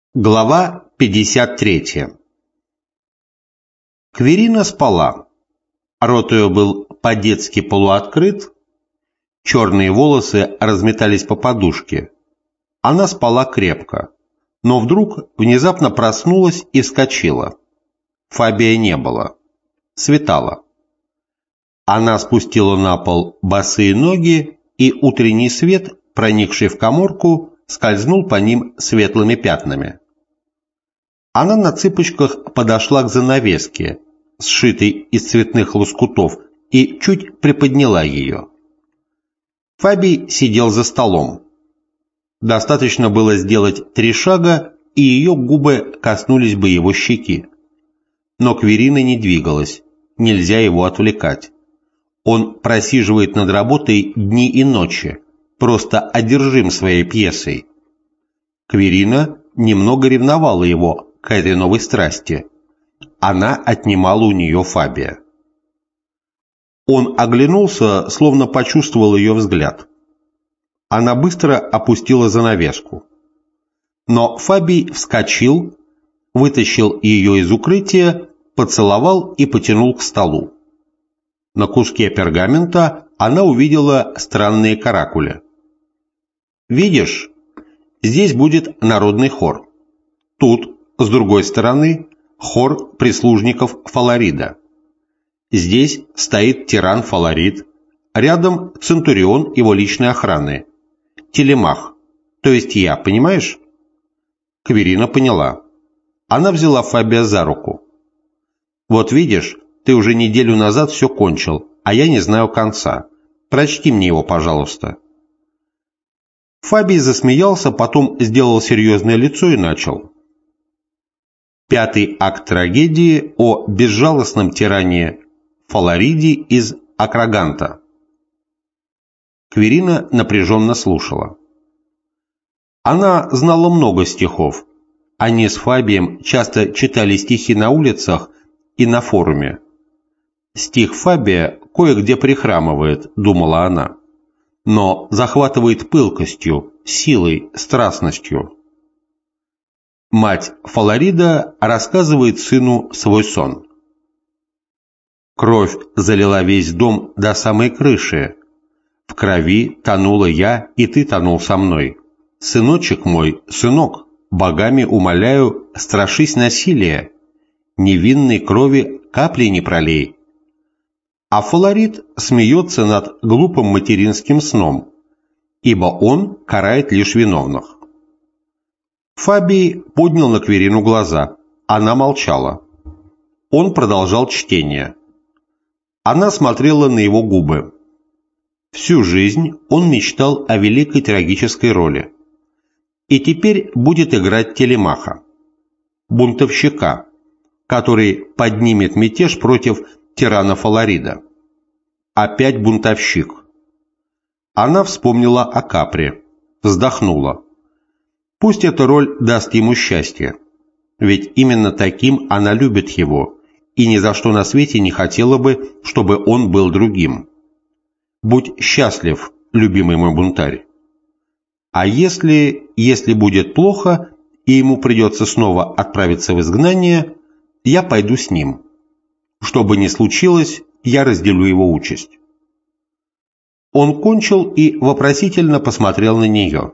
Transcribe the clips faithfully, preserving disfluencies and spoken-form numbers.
Глава пятьдесят третья. Кверина спала. Рот ее был по-детски полуоткрыт, черные волосы разметались по подушке. Она спала крепко, но вдруг внезапно проснулась и вскочила. Фабия не было. Светало. Она спустила на пол босые ноги, и утренний свет, проникший в каморку, скользнул по ним светлыми пятнами. Она на цыпочках подошла к занавеске, сшитой из цветных лоскутов, и чуть приподняла ее. Фабий сидел за столом. Достаточно было сделать три шага, и ее губы коснулись бы его щеки. Но Кверина не двигалась, нельзя его отвлекать. Он просиживает над работой дни и ночи, просто одержим своей пьесой. Кверина немного ревновала его к этой новой страсти. Она отнимала у нее Фабия. Он оглянулся, словно почувствовал ее взгляд. Она быстро опустила занавеску. Но Фабий вскочил, вытащил ее из укрытия, поцеловал и потянул к столу. На куске пергамента она увидела странные каракули. «Видишь, здесь будет народный хор. Тут, с другой стороны, хор прислужников Фаларида. Здесь стоит тиран Фаларид, рядом центурион его личной охраны, Телемах, то есть я, понимаешь?» Кверина поняла. Она взяла Фабия за руку. «Вот видишь, ты уже неделю назад все кончил, а я не знаю конца. Прочти мне его, пожалуйста». Фабий засмеялся, потом сделал серьезное лицо и начал. Пятый акт трагедии о безжалостном тиране Фалариде из Акраганта. Кверина напряженно слушала. Она знала много стихов. Они с Фабием часто читали стихи на улицах и на форуме. Стих Фабия кое-где прихрамывает, думала она, но захватывает пылкостью, силой, страстностью. Мать Фаларида рассказывает сыну свой сон. «Кровь залила весь дом до самой крыши. В крови тонула я, и ты тонул со мной. Сыночек мой, сынок, богами умоляю, страшись насилия. Невинной крови капли не пролей». А Фаларид смеется над глупым материнским сном, ибо он карает лишь виновных. Фабий поднял на Кверину глаза. Она молчала. Он продолжал чтение. Она смотрела на его губы. Всю жизнь он мечтал о великой трагической роли. И теперь будет играть Телемаха, бунтовщика, который поднимет мятеж против тирана Фаларида. Опять бунтовщик. Она вспомнила о Капре, вздохнула. Пусть эта роль даст ему счастье, ведь именно таким она любит его, и ни за что на свете не хотела бы, чтобы он был другим. Будь счастлив, любимый мой бунтарь. А если, если будет плохо, и ему придется снова отправиться в изгнание, я пойду с ним. Что бы ни случилось, я разделю его участь. Он кончил и вопросительно посмотрел на нее.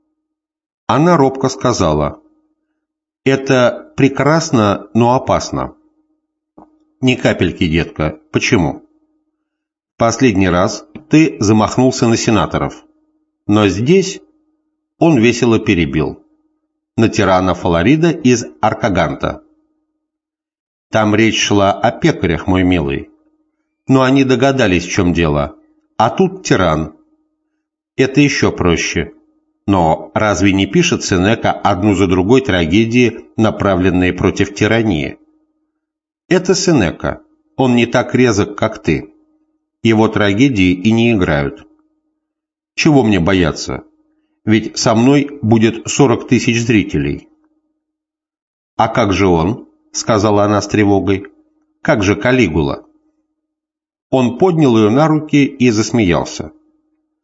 Она робко сказала: «Это прекрасно, но опасно». «Ни капельки, детка. Почему?» «Последний раз ты замахнулся на сенаторов. Но здесь...» Он весело перебил. «На тирана Фаларида из Аркаганта. Там речь шла о пекарях, мой милый. Но они догадались, в чем дело. А тут тиран. Это еще проще. Но разве не пишет Сенека одну за другой трагедии, направленные против тирании? Это Сенека. Он не так резок, как ты. Его трагедии и не играют. Чего мне бояться? Ведь со мной будет сорок тысяч зрителей». «А как же он?» — сказала она с тревогой. «Как же Калигула?» Он поднял ее на руки и засмеялся.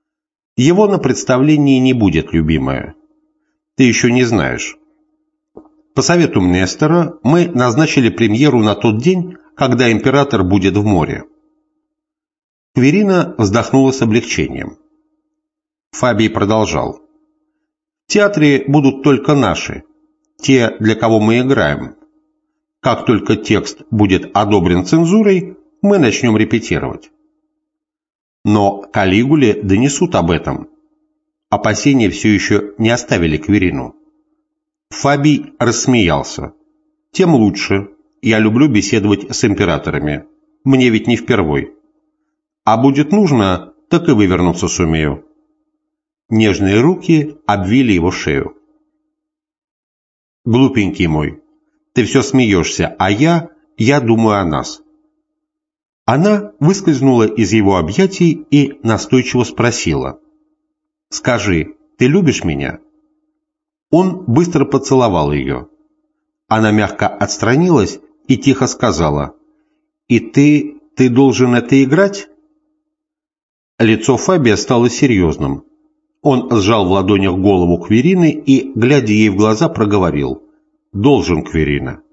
«Его на представлении не будет, любимая. Ты еще не знаешь. По совету Мнестера мы назначили премьеру на тот день, когда император будет в море. Кверина вздохнула с облегчением. Фабий продолжал. В театре будут только наши, те, для кого мы играем. Как только текст будет одобрен цензурой, мы начнем репетировать. Но Калигуле донесут об этом. Опасения все еще не оставили Кверину. Фабий рассмеялся. Тем лучше. Я люблю беседовать с императорами. Мне ведь не впервой. А будет нужно, так и вывернуться сумею. Нежные руки обвили его шею. Глупенький мой, ты все смеешься, а я, я думаю о нас. Она выскользнула из его объятий и настойчиво спросила. Скажи, ты любишь меня? Он быстро поцеловал ее. Она мягко отстранилась и тихо сказала. И ты, ты должен это играть? Лицо Фабия стало серьезным. Он сжал в ладонях голову Кверины и, глядя ей в глаза, проговорил. «Должен, Кверина».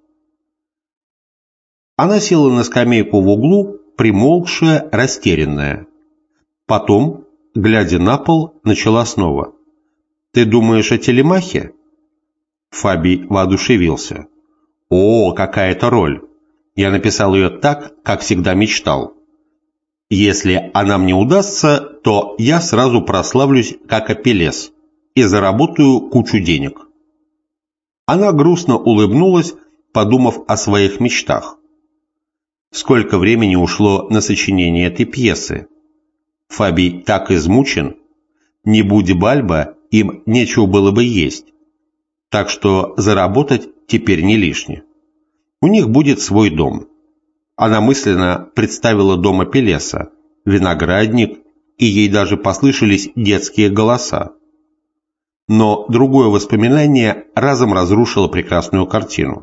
Она села на скамейку в углу, примолкшая, растерянная. Потом, глядя на пол, начала снова. «Ты думаешь о Телемахе?» Фабий воодушевился. «О, какая это роль! Я написал ее так, как всегда мечтал. Если она мне удастся, то я сразу прославлюсь как Апеллес и заработаю кучу денег». Она грустно улыбнулась, подумав о своих мечтах. Сколько времени ушло на сочинение этой пьесы? Фабий так измучен. Не будь Бальба, им нечего было бы есть. Так что заработать теперь не лишне. У них будет свой дом. Она мысленно представила дом Апеллеса, виноградник, и ей даже послышались детские голоса. Но другое воспоминание разом разрушило прекрасную картину.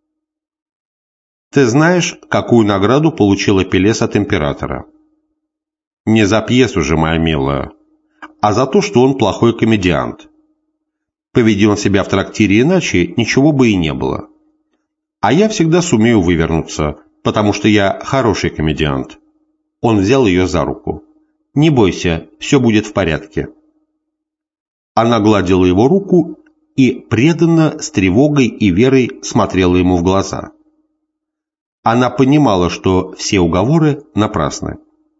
«Ты знаешь, какую награду получил Апеллес от императора?» «Не за пьесу же, моя милая, а за то, что он плохой комедиант. Поведи он себя в трактире иначе, ничего бы и не было. А я всегда сумею вывернуться, потому что я хороший комедиант». Он взял ее за руку. «Не бойся, все будет в порядке». Она гладила его руку и преданно, с тревогой и верой смотрела ему в глаза. Она понимала, что все уговоры напрасны.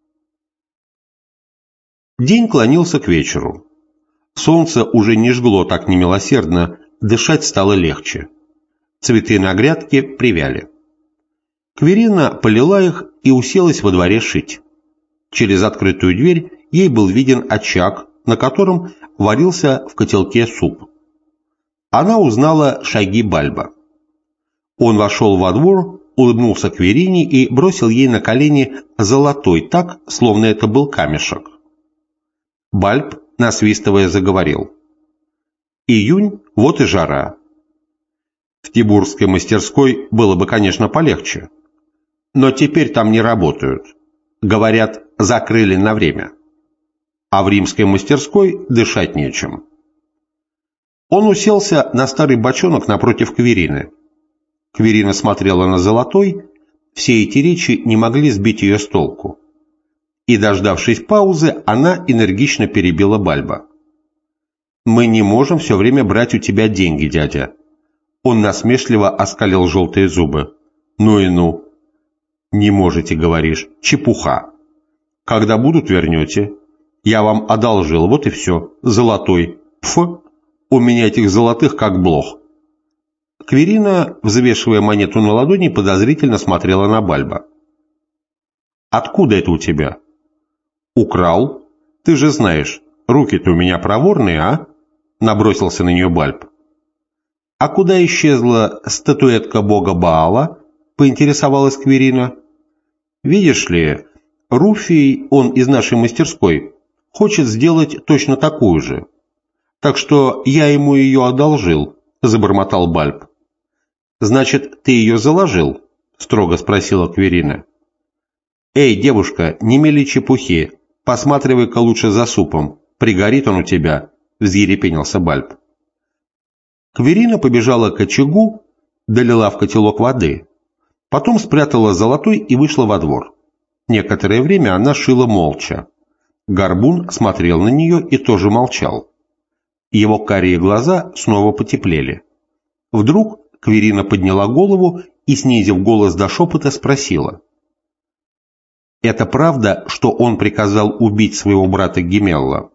День клонился к вечеру. Солнце уже не жгло так немилосердно, дышать стало легче. Цветы на грядке привяли. Кверина полила их и уселась во дворе шить. Через открытую дверь ей был виден очаг, на котором варился в котелке суп. Она узнала шаги Бальба. Он вошел во двор, улыбнулся Кверине и бросил ей на колени золотой так, словно это был камешек. Бальб, насвистывая, заговорил. «Июнь, вот и жара. В Тибурской мастерской было бы, конечно, полегче. Но теперь там не работают. Говорят, закрыли на время. А в римской мастерской дышать нечем». Он уселся на старый бочонок напротив Кверины. Кверина смотрела на золотой, все эти речи не могли сбить ее с толку. И, дождавшись паузы, она энергично перебила Бальба. «Мы не можем все время брать у тебя деньги, дядя». Он насмешливо оскалил желтые зубы. «Ну и ну». «Не можете, говоришь, чепуха. Когда будут, вернете. Я вам одолжил, вот и все, золотой. Пф, у меня этих золотых как блох». Кверина, взвешивая монету на ладони, подозрительно смотрела на Бальба. «Откуда это у тебя?» «Украл. Ты же знаешь, руки-то у меня проворные, а?» Набросился на нее Бальб. «А куда исчезла статуэтка бога Баала?» Поинтересовалась Кверина. «Видишь ли, Руфий, он из нашей мастерской, хочет сделать точно такую же. Так что я ему ее одолжил», — забормотал Бальб. «Значит, ты ее заложил?» — строго спросила Кверина. «Эй, девушка, не мели чепухи, посматривай-ка лучше за супом, пригорит он у тебя», — взъерепенился Бальб. Кверина побежала к очагу, долила в котелок воды, потом спрятала золотой и вышла во двор. Некоторое время она шила молча. Горбун смотрел на нее и тоже молчал. Его карие глаза снова потеплели. Вдруг Кверина подняла голову и, снизив голос до шепота, спросила: «Это правда, что он приказал убить своего брата Гемелла?»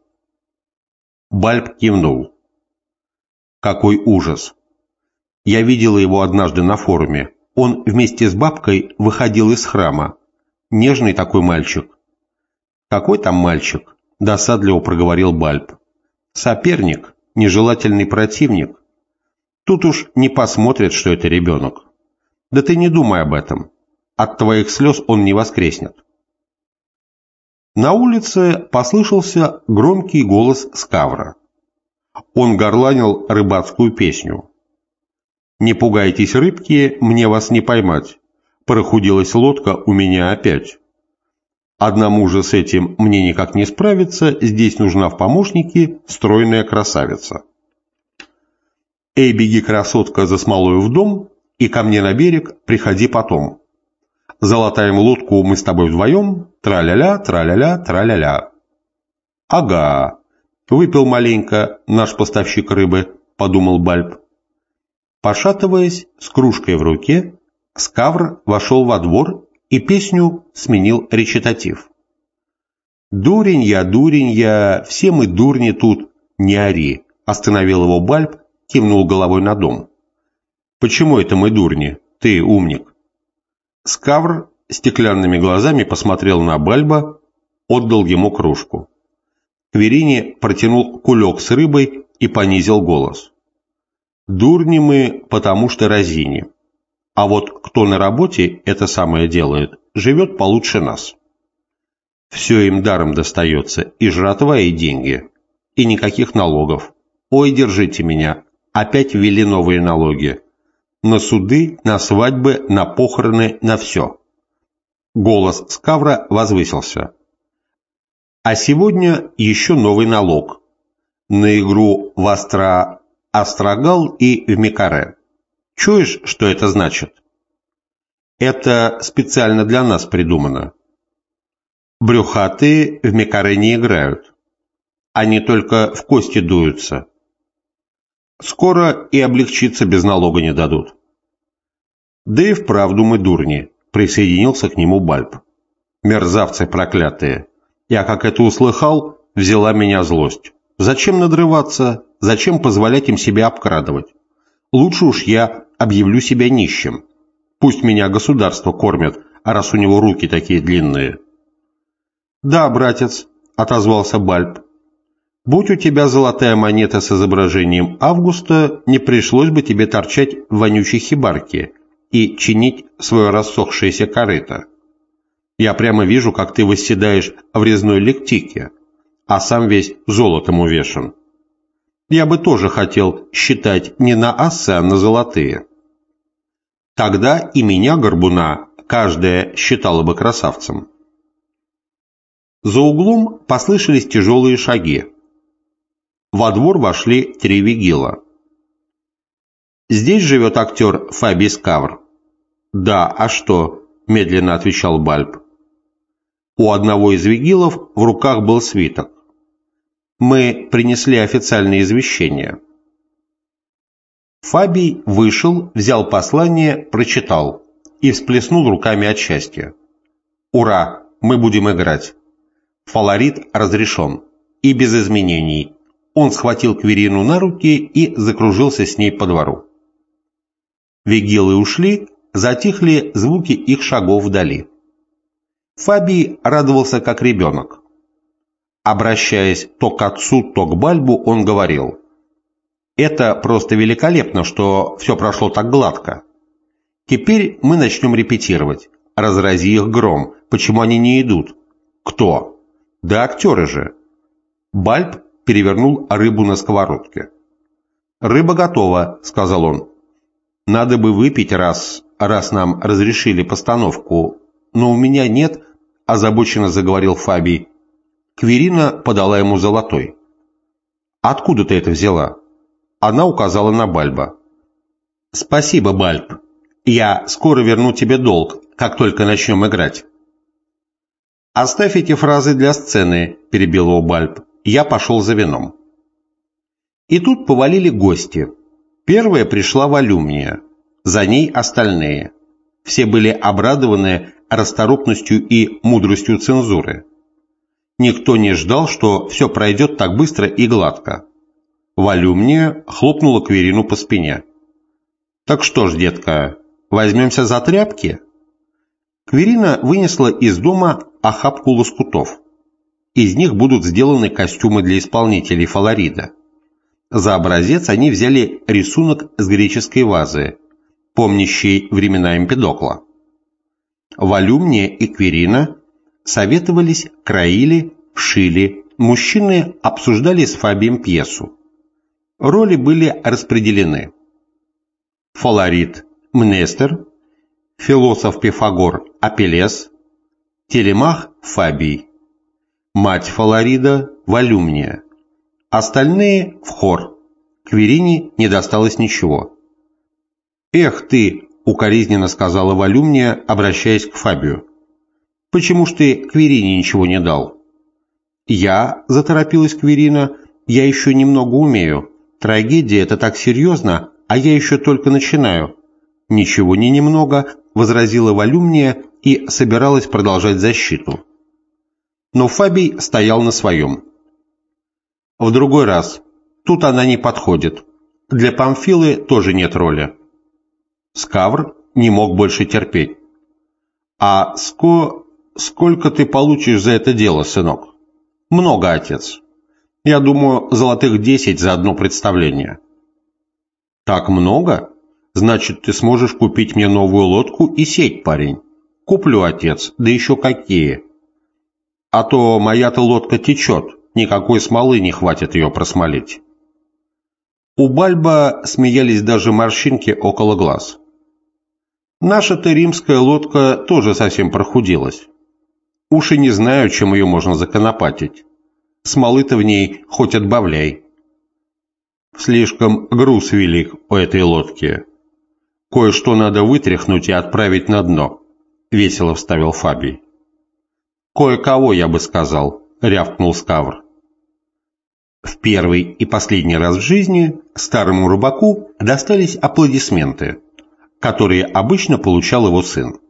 Бальб кивнул. «Какой ужас! Я видела его однажды на форуме. Он вместе с бабкой выходил из храма. Нежный такой мальчик». «Какой там мальчик?» – досадливо проговорил Бальб. «Соперник, нежелательный противник. Тут уж не посмотрят, что это ребенок. Да ты не думай об этом. От твоих слез он не воскреснет». На улице послышался громкий голос Скавра. Он горланил рыбацкую песню. «Не пугайтесь, рыбки, мне вас не поймать. Прохудилась лодка у меня опять. Одному же с этим мне никак не справиться, здесь нужна в помощнике стройная красавица. Эй, беги, красотка, за смолою в дом, и ко мне на берег приходи потом. Залатаем лодку мы с тобой вдвоем, тра-ля-ля, тра-ля-ля, тра-ля-ля». «Ага, выпил маленько наш поставщик рыбы», — подумал Бальб. Пошатываясь, с кружкой в руке, Скавр вошел во двор и песню сменил речитатив. «Дурень я, дурень я, все мы дурни тут, не ори», — остановил его Бальб, кивнул головой на дом. «Почему это мы дурни? Ты умник». Скавр стеклянными глазами посмотрел на Бальба, отдал ему кружку. Кверине протянул кулек с рыбой и понизил голос. «Дурни мы, потому что разини. А вот кто на работе это самое делает, живет получше нас. Все им даром достается, и жратва, и деньги, и никаких налогов. Ой, держите меня, опять ввели новые налоги. На суды, на свадьбы, на похороны, на все». Голос Скавра возвысился. «А сегодня еще новый налог. На игру в Астра... Астрагал и в Микаре. Чуешь, что это значит? Это специально для нас придумано. Брюхатые в Микаре не играют. Они только в кости дуются. Скоро и облегчиться без налога не дадут». «Да и вправду мы дурни», — присоединился к нему Бальб. «Мерзавцы проклятые. Я, как это услыхал, взяла меня злость. Зачем надрываться? Зачем позволять им себя обкрадывать? Лучше уж я объявлю себя нищим. Пусть меня государство кормит, а раз у него руки такие длинные». «Да, братец», — отозвался Бальб. «Будь у тебя золотая монета с изображением Августа, не пришлось бы тебе торчать в вонючей хибарке и чинить свое рассохшееся корыто. Я прямо вижу, как ты восседаешь в резной лектике, а сам весь золотом увешан. Я бы тоже хотел считать не на ассы, а на золотые. Тогда и меня, горбуна, каждая считала бы красавцем». За углом послышались тяжелые шаги. Во двор вошли три вигила. «Здесь живет актер Фабий Скавр». «Да, а что?» – медленно отвечал Бальб. У одного из вигилов в руках был свиток. «Мы принесли официальное извещение». Фабий вышел, взял послание, прочитал и всплеснул руками от счастья. «Ура! Мы будем играть! Фаворит разрешен. И без изменений». Он схватил Кверину на руки и закружился с ней по двору. Вигилы ушли, затихли звуки их шагов вдали. Фабий радовался как ребенок. Обращаясь то к отцу, то к Бальбу, он говорил: «Это просто великолепно, что все прошло так гладко. Теперь мы начнем репетировать. Разрази их гром. Почему они не идут? Кто? Да актеры же». Бальб перевернул рыбу на сковородке. «Рыба готова», — сказал он. «Надо бы выпить раз, раз нам разрешили постановку, но у меня нет», — озабоченно заговорил Фабий. Кверина подала ему золотой. «Откуда ты это взяла?» Она указала на Бальба. «Спасибо, Бальб. Я скоро верну тебе долг, как только начнем играть». «Оставь эти фразы для сцены», – перебил его Бальб. «Я пошел за вином». И тут повалили гости. Первая пришла Волюмния, за ней остальные. Все были обрадованы расторопностью и мудростью цензуры. Никто не ждал, что все пройдет так быстро и гладко. Волюмния хлопнула Кверину по спине. «Так что ж, детка, возьмемся за тряпки?» Кверина вынесла из дома охапку лоскутов. Из них будут сделаны костюмы для исполнителей Фаларида. За образец они взяли рисунок с греческой вазы, помнящей времена Эмпедокла. Волюмния и Кверина советовались, краили, шили, мужчины обсуждали с Фабием пьесу. Роли были распределены. Фаларид – Мнестер, философ Пифагор – Апеллес, Телемах – Фабий, мать Фаларида – Волюмния, остальные – в хор. Кверине не досталось ничего. «Эх ты!» – укоризненно сказала Волюмния, обращаясь к Фабию. «Почему ж ты Кверине ничего не дал?» «Я», – заторопилась Кверина, – «я еще немного умею. Трагедия – это так серьезно, а я еще только начинаю». «Ничего не немного», – возразила Волюмния и собиралась продолжать защиту. Но Фабий стоял на своем. «В другой раз. Тут она не подходит. Для Памфилы тоже нет роли». Скавр не мог больше терпеть. «А ско... сколько ты получишь за это дело, сынок?» «Много, отец. Я думаю, золотых десять за одно представление». «Так много? Значит, ты сможешь купить мне новую лодку и сеть, парень». «Куплю, отец, да еще какие. А то моя-то лодка течет, никакой смолы не хватит ее просмолить». У Бальба смеялись даже морщинки около глаз. «Наша-то римская лодка тоже совсем прохудилась. Уж и не знаю, чем ее можно законопатить. Смолы-то в ней хоть отбавляй. Слишком груз велик у этой лодки. Кое-что надо вытряхнуть и отправить на дно», — весело вставил Фабий. «Кое-кого, я бы сказал», — рявкнул Скавр. В первый и последний раз в жизни старому рыбаку достались аплодисменты, которые обычно получал его сын.